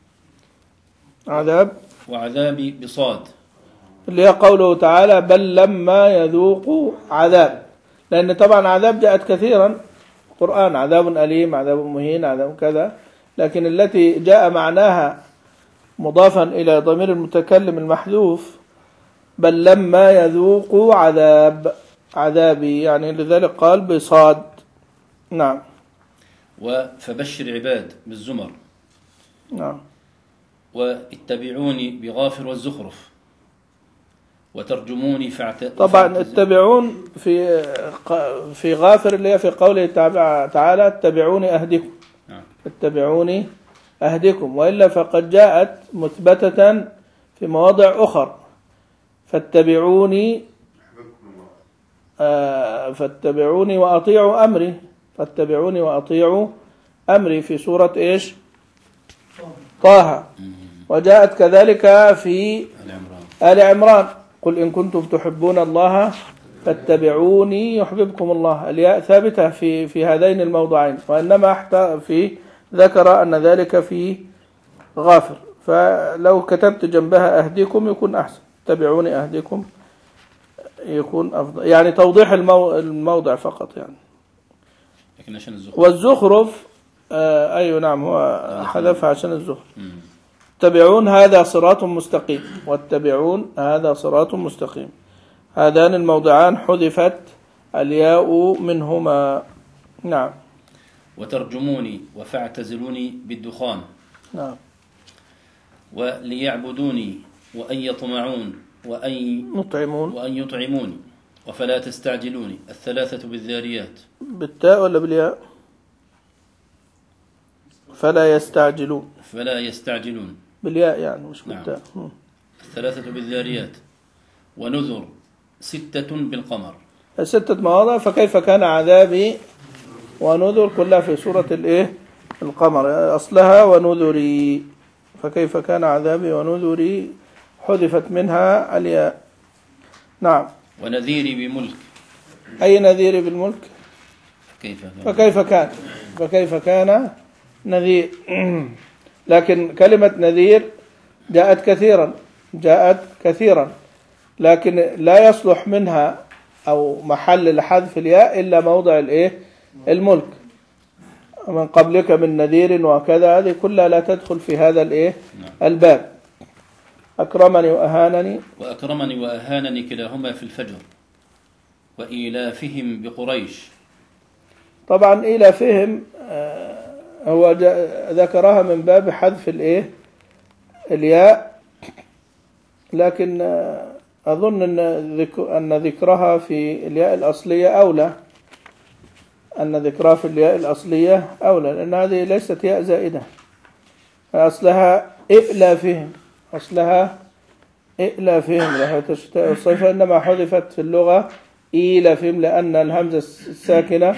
عذاب. وعذابي بصاد، اللي هي قوله تعالى بل لما يذوقوا عذاب، لأن طبعا عذاب جاءت كثيرا القرآن، عذاب أليم، عذاب مهين، عذاب كذا، لكن التي جاء معناها مضافا إلى ضمير المتكلم المحذوف بل لما يذوقوا عذاب، عذابي يعني، لذلك قال بصاد. نعم. وفبشر عباد بالزمر. نعم. واتبعوني بغافر والزخرف. وترجموني فاعت... طبعا اتبعون في في غافر اللي هي في قوله تعالى اتبعوني أهدكم. نعم. اتبعوني أهدكم، وإلا فقد جاءت مثبتة في مواضع أخر، فاتبعوني آه فاتبعوني وأطيعوا أمري، فاتبعوني وأطيعوا أمري في سورة إيش؟ طه. وجاءت كذلك في آل عمران قل إن كنتم تحبون الله فاتبعوني يحببكم الله. الياء ثابتة في في هذين الموضعين، وإنما حتى في ذكر أن ذلك في غافر، فلو كتبت جنبها أهديكم يكون أحسن، اتبعوني أهديكم يكون أفضل، يعني توضيح المو... الموضع فقط يعني. لكن عشان الزخرف. والزخرف آه أي نعم هو حذفها عشان الزخرف. اتبعون هذا صراط مستقيم، واتبعون هذا صراط مستقيم، هذان الموضعان حذفت الياء منهما. نعم. وترجموني وفاعتزلوني بالدخان. نعم. وليعبدوني وأن يطمعون وأن يطعمون وأن يطعموني وفلا تستعجلوني. الثلاثة بالذاريات. بالتاء ولا بالياء؟ فلا يستعجلون. فلا يستعجلون بالياء يعني مش بالتاء. نعم. الثلاثة بالذاريات. ونذر ستة بالقمر. ستة مواضع، فكيف كان عذابي ونذر كلها في سورة الايه القمر، أصلها ونذري، فكيف كان عذابي ونذري حذفت منها الياء. نعم. ونذيري بملك. أي نذيري بالملك؟ كيف كان؟ فكيف كان فكيف كان نذير. لكن كلمة نذير جاءت كثيرا جاءت كثيرا لكن لا يصلح منها أو محل لحذف الياء إلا موضع الإيه الملك. من قبلك من نذير وكذا، هذه كلها لا تدخل في هذا الإيه الباب. أكرمني وأهانني. وأكرمني وأهانني كلاهما في الفجر. وإيلافهم بقريش. طبعا إيلافهم هو ذكرها من باب حذف الإيه الياء، لكن أظن أن ذكرها في الياء الأصلية أولى، أن ذكرها في الياء الأصلية أولى، لأن هذه ليست ياء زائدة، أصلها إئلافهم، أصلها إئلافهم لها الشتاء والصيف، إنما حذفت في اللغة إيلافهم لأن الهمزة الساكنة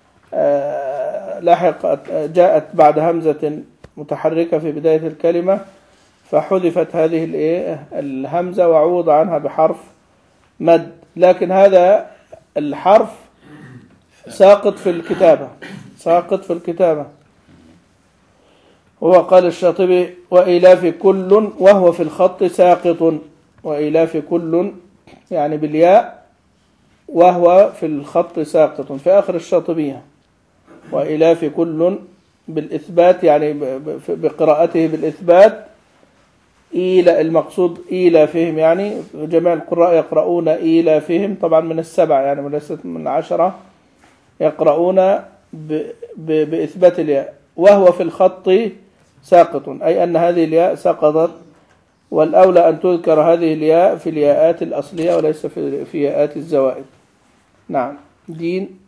لاحق جاءت بعد همزة متحركة في بداية الكلمة، فحذفت هذه الهمزة وعوض عنها بحرف مد، لكن هذا الحرف ساقط في الكتابة ساقط في الكتابة هو قال الشاطبي وإيلاف كل وهو في الخط ساقط، وإيلاف كل يعني بالياء وهو في الخط ساقط في آخر الشاطبية، وإيلاف كل بالإثبات يعني بقراءته بالإثبات، إيلا المقصود إيلافهم يعني جميع القراء يقرؤون إيلافهم طبعا من السبع يعني وليست من عشرة، يقرؤون بإثبات الياء وهو في الخط ساقط، أي أن هذه الياء سقطت، والأولى أن تذكر هذه الياء في الياءات الأصلية وليس في في ياءات الزوائد. نعم. دين.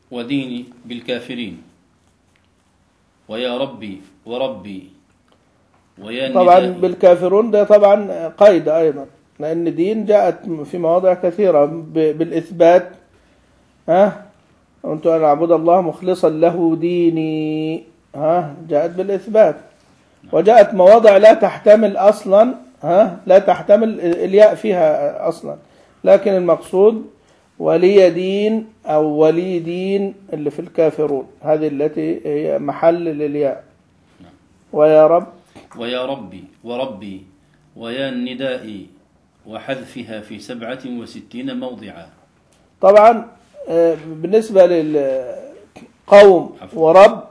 طبعا بالكافرون ده طبعا قيد أيضا، لأن دين جاءت في مواضع كثيرة بالإثبات. ها أنت أن أعبد الله مخلصا له ديني، ها جاءت بالإثبات. وجاءت مواضع لا تحتمل أصلا، ها لا تحتمل الياء فيها أصلا، لكن المقصود ولي دين أو ولي دين اللي في الكافرون، هذه التي هي محل للياء. ويا رب ويا ربي وربي ويا النداء وحذفها في سبعة وستين موضعا. طبعا بالنسبة للقوم ورب،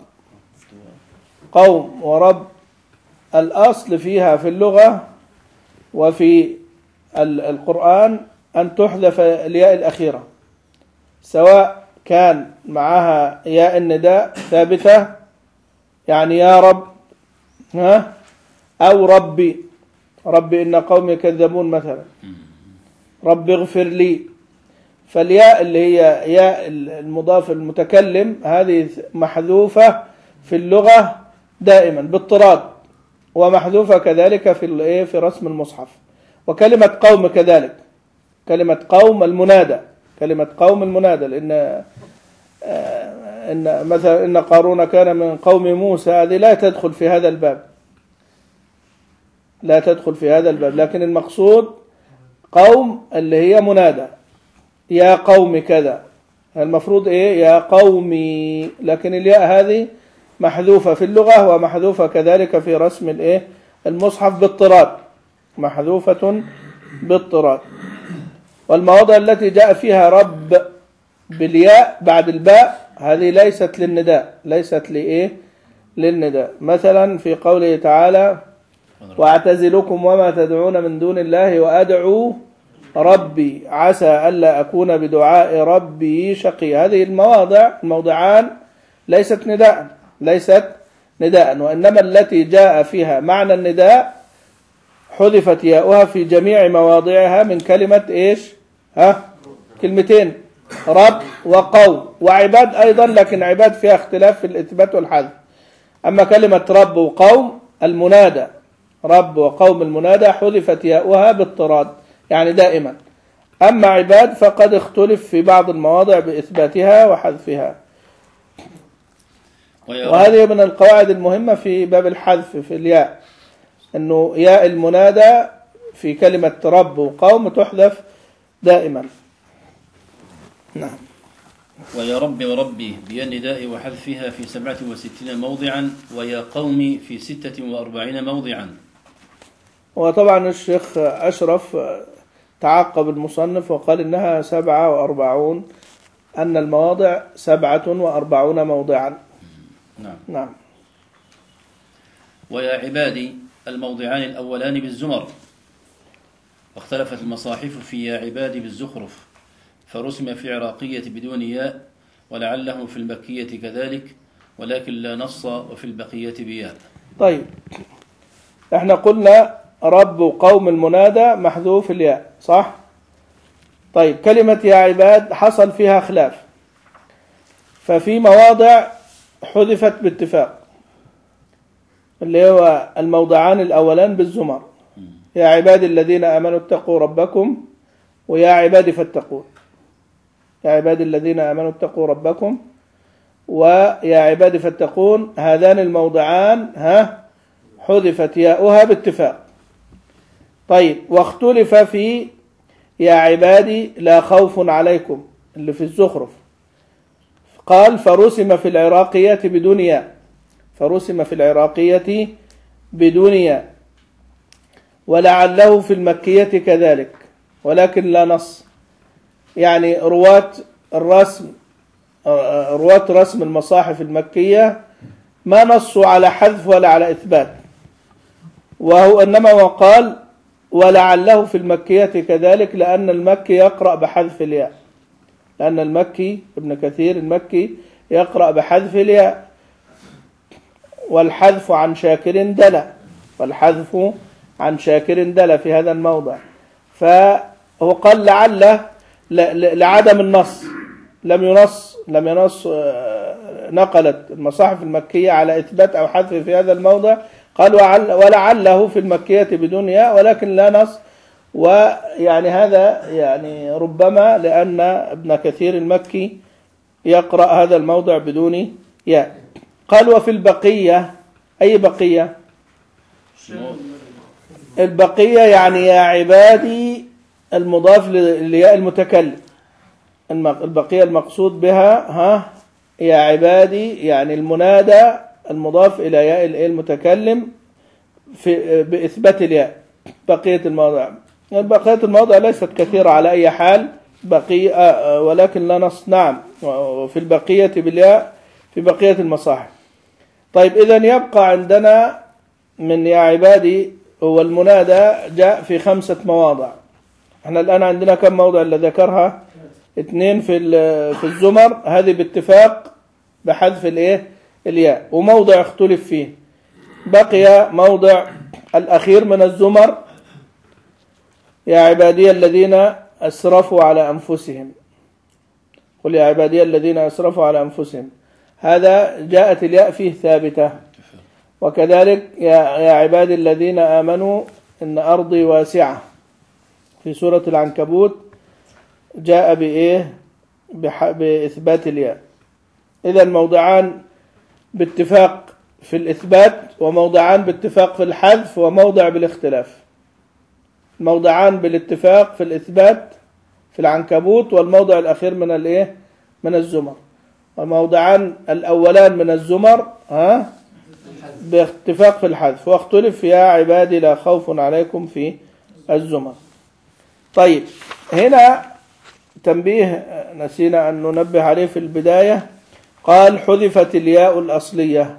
قوم ورب الأصل فيها في اللغة وفي القرآن أن تحذف الياء الأخيرة، سواء كان معها ياء النداء ثابتة يعني يا رب، ها أو ربي، ربي إن قومي كذبون مثلا، رب اغفر لي. فالياء اللي هي ياء المضاف المتكلم هذه محذوفة في اللغة دائما باضطراد، ومحذوفة كذلك في الايه في رسم المصحف. وكلمة قوم كذلك، كلمة قوم المنادى، كلمة قوم المنادى، لأن إن مثلا إن قارون كان من قوم موسى، هذه لا تدخل في هذا الباب، لا تدخل في هذا الباب، لكن المقصود قوم اللي هي منادى، يا قوم كذا، المفروض إيه يا قومي، لكن الياء هذه محذوفة في اللغة ومحذوفة كذلك في رسم الإيه المصحف باضطراد، محذوفة باضطراد. والمواضع التي جاء فيها رب بالياء بعد الباء هذه ليست للنداء، ليست لإيه للنداء. مثلا في قوله تعالى واعتزلكم وما تدعون من دون الله وأدعو ربي عسى ألا أكون بدعاء ربي شقي، هذه المواضع الموضعان ليست نداء، ليست نداء، وإنما التي جاء فيها معنى النداء حذفت ياؤها في جميع مواضعها من كلمة إيش ها كلمتين رب وقوم وعباد أيضا، لكن عباد فيها اختلاف في الإثبات والحذف. أما كلمة رب وقوم المنادى، رب وقوم المنادى حذفت ياؤها باضطراد يعني دائما. أما عباد فقد اختلف في بعض المواضع بإثباتها وحذفها. وهذه من القواعد المهمة في باب الحذف في الياء، أنه ياء المنادى في كلمة رب وقوم تحذف دائما. نعم. ويا رب وربي بيا النداء وحذفها في سبعة وستين موضعا، ويا قومي في ستة وأربعين موضعا. وطبعا الشيخ أشرف تعقب المصنف وقال إنها سبعة وأربعون، أن المواضع سبعة وأربعون موضعا. نعم. نعم. ويا عبادي الموضعان الأولان بالزمر، واختلفت المصاحف في يا عبادي بالزخرف، فرسم في العراقية بدون ياء، ولعله في المكية كذلك، ولكن لا نص، وفي البقية بياء. طيب احنا قلنا رب قوم المنادى محذوف الياء صح؟ طيب كلمة يا عباد حصل فيها خلاف، ففي مواضع حذفت باتفاق، اللي هو الموضعان الأولان بالزمر، يا عبادي الذين آمنوا اتقوا ربكم ويا عبادي فاتقون، يا عبادي الذين آمنوا اتقوا ربكم ويا عبادي فاتقون، هذان الموضعان ها حذفت ياؤها باتفاق. طيب واختلف في يا عبادي لا خوف عليكم اللي في الزخرف، قال فرسم في العراقية بدون ياء، فرسم في العراقية بدون ياء، ولعله في المكية كذلك، ولكن لا نص. يعني رواة الرسم رواة رسم المصاحف المكية ما نصوا على حذف ولا على إثبات، وهو إنما وقال ولعله في المكية كذلك، لأن المكي يقرأ بحذف الياء، لأن المكي ابن كثير المكي يقرأ بحذف الياء، والحذف عن شاكر دلة، والحذف عن شاكر دلة في هذا الموضع. فهو قال لعله لعدم النص، لم ينص لم ينص نقلت المصاحف المكية على إثبات أو حذف في هذا الموضع، قال وعل ولعله في المكية بدون ياء ولكن لا نص، ويعني هذا يعني ربما لأن ابن كثير المكي يقرأ هذا الموضع بدون ياء. قال وفي البقية، أي بقية؟ البقية يعني يا عبادي المضاف لياء المتكلم، البقية المقصود بها ها يا عبادي يعني المنادى المضاف إلى ياء المتكلم في بإثبات الياء. بقية المواضع، بقية المواضع ليست كثيرة على أي حال بقية، ولكن لا نص. نعم في البقية بالياء في بقية المصاحف. طيب إذن يبقى عندنا من يا عبادي هو المنادى جاء في خمسة مواضع. احنا الآن عندنا كم موضع اللي ذكرها؟ اثنين في في الزمر، هذه باتفاق بحذف الايه الياء، وموضع اختلف فيه. بقي موضع الأخير من الزمر يا عبادي الذين أسرفوا على أنفسهم، قل يا عبادي الذين أسرفوا على أنفسهم، هذا جاءت الياء فيه ثابتة. وكذلك يا عبادي الذين آمنوا إن أرضي واسعة في سورة العنكبوت جاء بإيه بإثبات الياء. إذا موضعان باتفاق في الإثبات وموضعان باتفاق في الحذف وموضع بالاختلاف. موضعان بالاتفاق في الإثبات في العنكبوت والموضع الأخير من الإيه من الزمر، والموضعان الأولان من الزمر ها باتفاق في الحذف، واختلف يا عبادي لا خوف عليكم في الزمر. طيب هنا تنبيه نسينا أن ننبه عليه في البداية، قال حذفت الياء الأصلية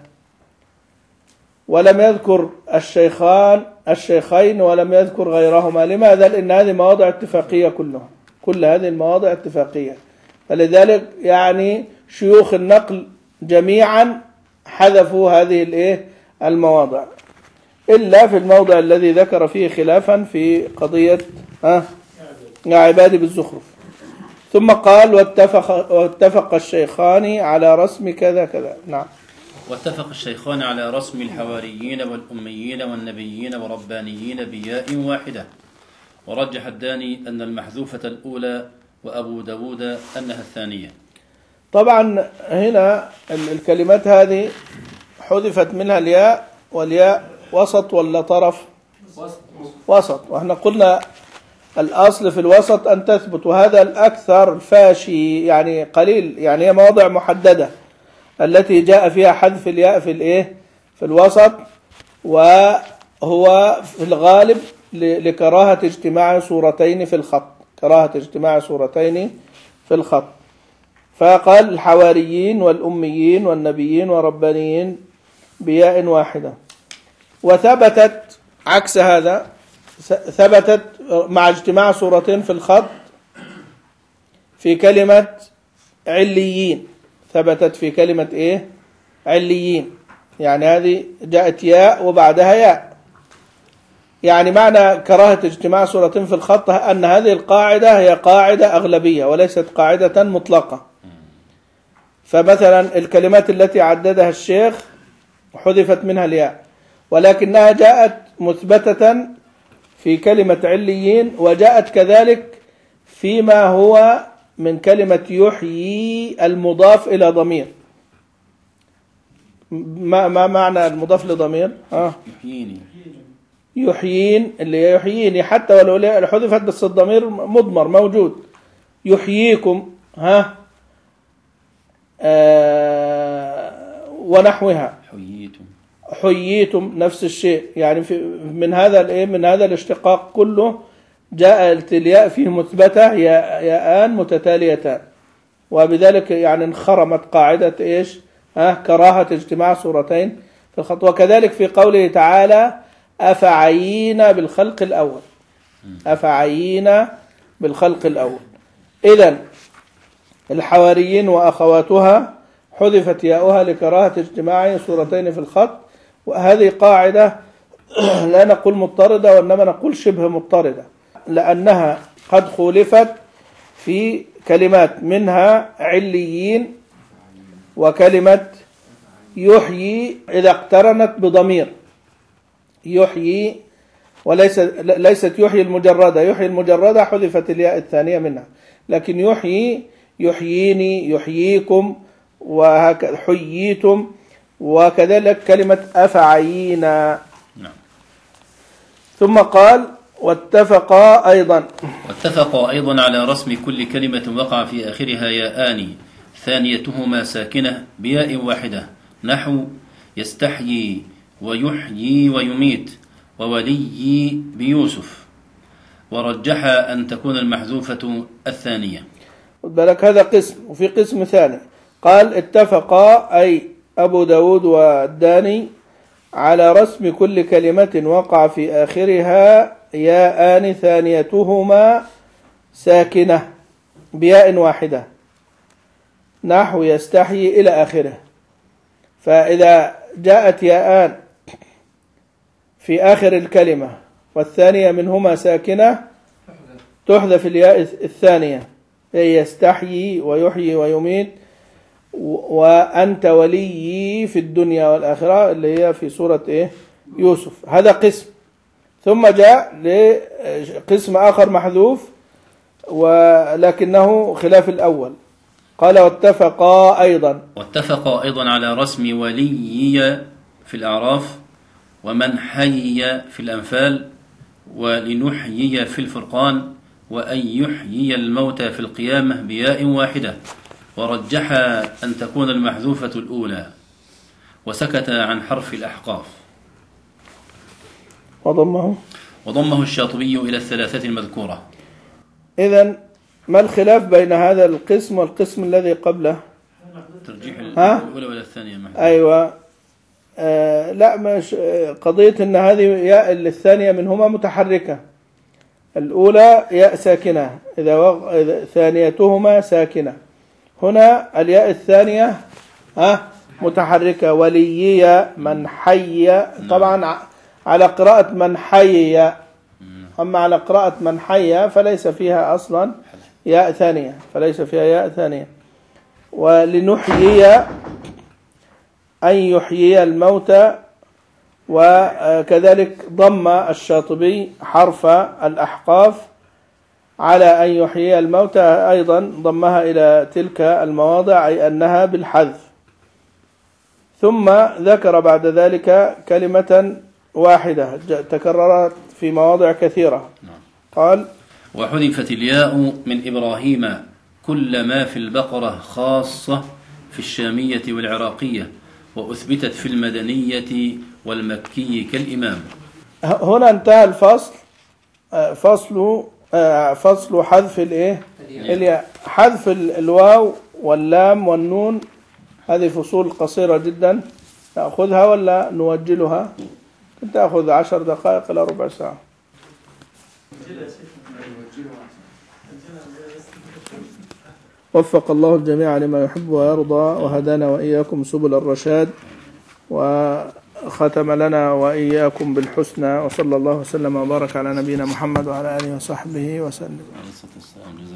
ولم يذكر الشيخان الشيخين ولم يذكر غيرهما. لماذا؟ لأن هذه مواضع اتفاقية كلها، كل هذه المواضع اتفاقية، فلذلك يعني شيوخ النقل جميعا حذفوا هذه الايه المواضع، إلا في الموضع الذي ذكر فيه خلافا في قضية ها يا عبادي بالزخرف. ثم قال واتفق, واتفق الشيخان على رسم كذا كذا. نعم واتفق الشيخان على رسم الحواريين والأميين والنبيين والربانيين بياء واحدة، ورجح الداني أن المحذوفة الأولى وأبو داود أنها الثانية. طبعا هنا الكلمات هذه حذفت منها الياء، والياء وسط ولا طرف؟ وسط. واحنا قلنا الأصل في الوسط أن تثبت، وهذا الأكثر فاشي يعني قليل، يعني هي مواضع محددة التي جاء فيها حذف الياء في الايه في الوسط، وهو في الغالب لكراهة اجتماع صورتين في الخط، كراهة اجتماع صورتين في الخط. فقال الحواريين والأميين والنبيين والربانيين بياء واحدة. وثبتت عكس هذا، ثبتت مع اجتماع صورتين في الخط في كلمة عليين، ثبتت في كلمة ايه عليين، يعني هذه جاءت ياء وبعدها ياء. يعني معنى كراهة اجتماع صورتين في الخط أن هذه القاعدة هي قاعدة أغلبية وليست قاعدة مطلقة. فمثلا الكلمات التي عددها الشيخ حذفت منها الياء، ولكنها جاءت مثبتة في كلمة عليين، وجاءت كذلك فيما هو من كلمة يحيي المضاف إلى ضمير. ما, ما معنى المضاف لضمير؟ آه. يحييني، يحيين اللي يحييني، حتى ولو حذفت بس الضمير مضمر موجود. يحييكم ها آه ونحوها، حييتم حييتم نفس الشيء. يعني في من هذا الايه من هذا الاشتقاق كله جاء الياء فيه مثبتة ياءان متتاليتان، وبذلك يعني انخرمت قاعدة ايش ها كراهة اجتماع صورتين في الخط. وكذلك في قوله تعالى أفعينا بالخلق الأول، أفعينا بالخلق الأول. إذن الحواريين وأخواتها حذفت ياؤها لكراهة اجتماع صورتين في الخط، وهذه قاعدة لا نقول مضطردة وإنما نقول شبه مضطردة، لأنها قد خولفت في كلمات منها عليين وكلمة يحيي إذا اقترنت بضمير، يحيي، وليس ليست يحيي المجردة. يحيي المجردة حذفت الياء الثانية منها، لكن يحيي يحييني، يحييكم، وهكذا حييتم، وكذلك كلمة أفعينا. نعم. ثم قال واتفقا أيضا واتفقا أيضا على رسم كل كلمة وقع في آخرها ياءان ثانيتهما ساكنة بياء واحدة، نحو يستحيي ويحيي ويميت وولي بيوسف، ورجح أن تكون المحذوفة الثانية. خد بالك، هذا قسم، وفي قسم ثاني قال اتفقا أي أبو داود والداني على رسم كل كلمة وقع في آخرها ياءان ثانيتهما ساكنة بياء واحدة، نحو يستحيي إلى آخره. فإذا جاءت ياءان في آخر الكلمة والثانية منهما ساكنة تحذف الياء الثانية، هي يستحيي ويحيي ويميت وأنت وليي في الدنيا والآخرة، اللي هي في سورة إيه؟ يوسف. هذا قسم. ثم جاء لقسم آخر محذوف ولكنه خلاف الأول، قال واتفقا أيضا واتفقا أيضا على رسم وليي في الأعراف، ومن حيي في الأنفال، ولنحيي في الفرقان، وأن يحيي الموتى في القيامة بياء واحدة، ورجح أن تكون المحذوفة الأولى، وسكت عن حرف الأحقاف. وضمه وضمه الشاطبي إلى الثلاثة المذكورة. إذن ما الخلاف بين هذا القسم والقسم الذي قبله؟ ترجيح الأولى ولا الثانية محذوفة. أيوة. آه لا، مش قضية أن هذه ياء الثانية منهما متحركة، الأولى ياء ساكنة إذا, وغ... إذا ثانيتهما ساكنة. هنا الياء الثانية ها متحركة، وليي من حي، طبعا على قراءة من حي، أما على قراءة من حي فليس فيها أصلا ياء ثانية، فليس فيها ياء ثانية. ولنحيي أن يحيي الموتى، وكذلك ضم الشاطبي حرف الأحقاف على أن يحيي الموتى، أيضا ضمها إلى تلك المواضع، أي أنها بالحذف. ثم ذكر بعد ذلك كلمة واحدة تكررت في مواضع كثيرة، قال وحذفت الياء من إبراهيم كل ما في البقرة خاصة في الشامية والعراقية، وأثبتت في المدنية والمكي كالإمام. هنا انتهى الفصل، فصل فصل حذف الايه الياء، حذف الواو واللام والنون. هذه فصول قصيرة جدا، نأخذها ولا نوجلها؟ تأخذ عشر دقائق إلى ربع ساعة. وفق الله الجميع لما يحب ويرضى، وهدانا وإياكم سبل الرشاد، وختم لنا وإياكم بالحسنى، وصلى الله وسلم وبارك على نبينا محمد وعلى آله وصحبه وسلم.